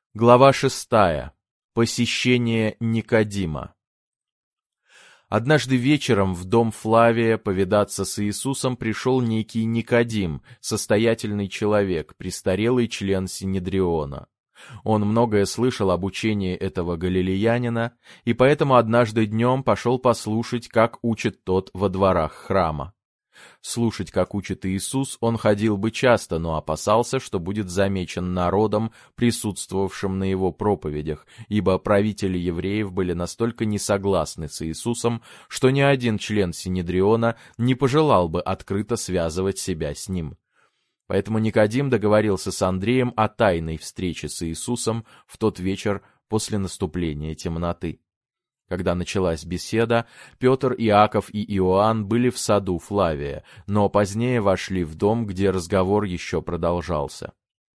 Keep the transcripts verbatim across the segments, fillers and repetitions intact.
Глава шестая. Посещение Никодима. Однажды вечером в дом Флавия повидаться с Иисусом пришел некий Никодим, состоятельный человек, престарелый член Синедриона. Он многое слышал об учении этого галилеянина, и поэтому однажды днем пошел послушать, как учит тот во дворах храма. Слушать, как учит Иисус, он ходил бы часто, но опасался, что будет замечен народом, присутствовавшим на его проповедях, ибо правители евреев были настолько несогласны с Иисусом, что ни один член Синедриона не пожелал бы открыто связывать себя с ним. Поэтому Никодим договорился с Андреем о тайной встрече с Иисусом в тот вечер после наступления темноты. Когда началась беседа, Петр, Иаков и Иоанн были в саду Флавия, но позднее вошли в дом, где разговор еще продолжался.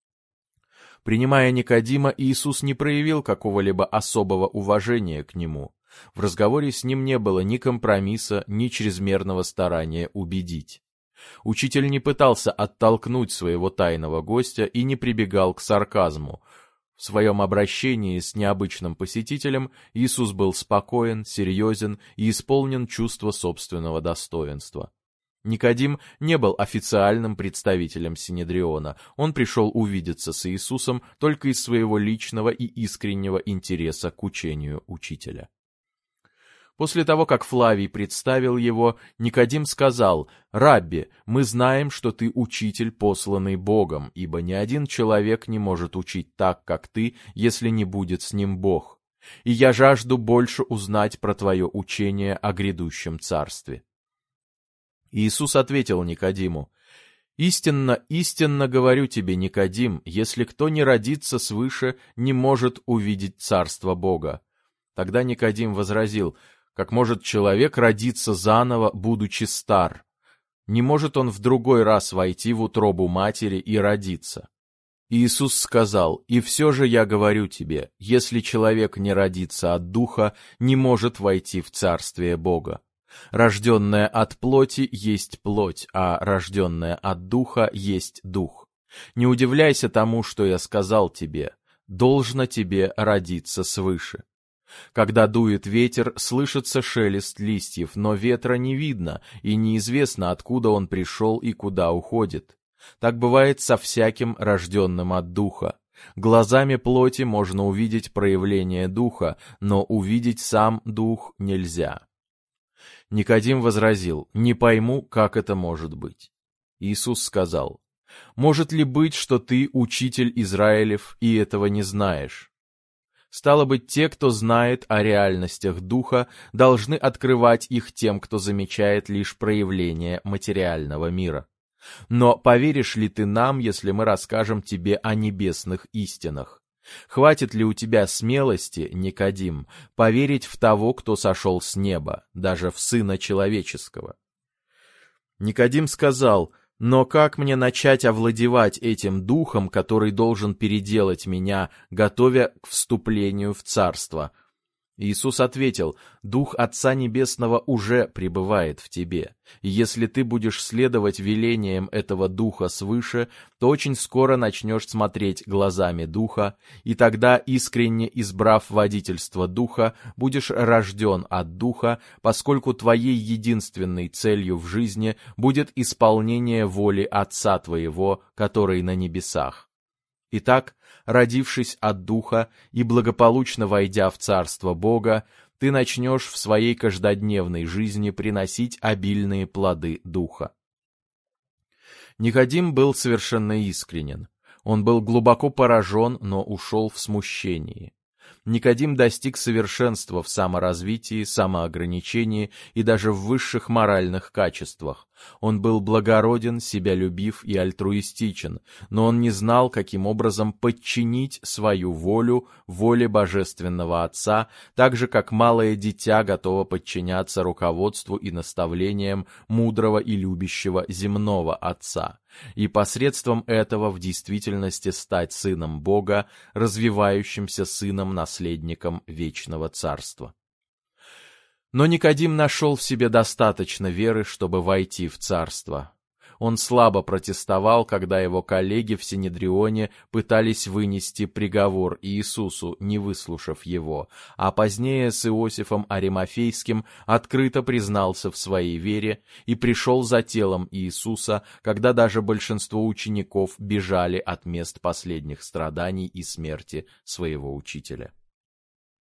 Принимая Никодима, Иисус не проявил какого-либо особого уважения к нему. В разговоре с ним не было ни компромисса, ни чрезмерного старания убедить. Учитель не пытался оттолкнуть своего тайного гостя и не прибегал к сарказму. В своем обращении с необычным посетителем Иисус был спокоен, серьезен и исполнен чувства собственного достоинства. Никодим не был официальным представителем Синедриона, он пришел увидеться с Иисусом только из своего личного и искреннего интереса к учению учителя. После того, как Флавий представил его, Никодим сказал: «Рабби, мы знаем, что ты учитель, посланный Богом, ибо ни один человек не может учить так, как ты, если не будет с ним Бог. И я жажду больше узнать про твое учение о грядущем царстве». Иисус ответил Никодиму: «Истинно, истинно говорю тебе, Никодим, если кто не родится свыше, не может увидеть царство Бога». Тогда Никодим возразил: «Как может человек родиться заново, будучи стар? Не может он в другой раз войти в утробу матери и родиться?» Иисус сказал: «И все же я говорю тебе, если человек не родится от духа, не может войти в царствие Бога. Рожденное от плоти есть плоть, а рожденное от духа есть дух. Не удивляйся тому, что я сказал тебе, должно тебе родиться свыше. Когда дует ветер, слышится шелест листьев, но ветра не видно, и неизвестно, откуда он пришел и куда уходит. Так бывает со всяким рожденным от духа. Глазами плоти можно увидеть проявление духа, но увидеть сам дух нельзя». Никодим возразил: «Не пойму, как это может быть». Иисус сказал: «Может ли быть, что ты учитель Израилев и этого не знаешь? Стало быть, те, кто знает о реальностях духа, должны открывать их тем, кто замечает лишь проявление материального мира. Но поверишь ли ты нам, если мы расскажем тебе о небесных истинах? Хватит ли у тебя смелости, Никодим, поверить в того, кто сошел с неба, даже в Сына Человеческого?» Никодим сказал: «Но как мне начать овладевать этим духом, который должен переделать меня, готовя к вступлению в царство?» Иисус ответил: «Дух Отца Небесного уже пребывает в тебе, и если ты будешь следовать велениям этого Духа свыше, то очень скоро начнешь смотреть глазами Духа, и тогда, искренне избрав водительство Духа, будешь рожден от Духа, поскольку твоей единственной целью в жизни будет исполнение воли Отца твоего, который на небесах. Итак, родившись от Духа и благополучно войдя в Царство Бога, ты начнешь в своей каждодневной жизни приносить обильные плоды Духа». Никодим был совершенно искренен. Он был глубоко поражен, но ушел в смущении. Никодим достиг совершенства в саморазвитии, самоограничении и даже в высших моральных качествах. Он был благороден, себялюбив и альтруистичен, но он не знал, каким образом подчинить свою волю воле Божественного Отца, так же, как малое дитя готово подчиняться руководству и наставлениям мудрого и любящего земного Отца, и посредством этого в действительности стать сыном Бога, развивающимся сыном-наследником вечного царства. Но Никодим нашел в себе достаточно веры, чтобы войти в царство. Он слабо протестовал, когда его коллеги в Синедрионе пытались вынести приговор Иисусу, не выслушав его, а позднее с Иосифом Аримафейским открыто признался в своей вере и пришел за телом Иисуса, когда даже большинство учеников бежали от мест последних страданий и смерти своего учителя.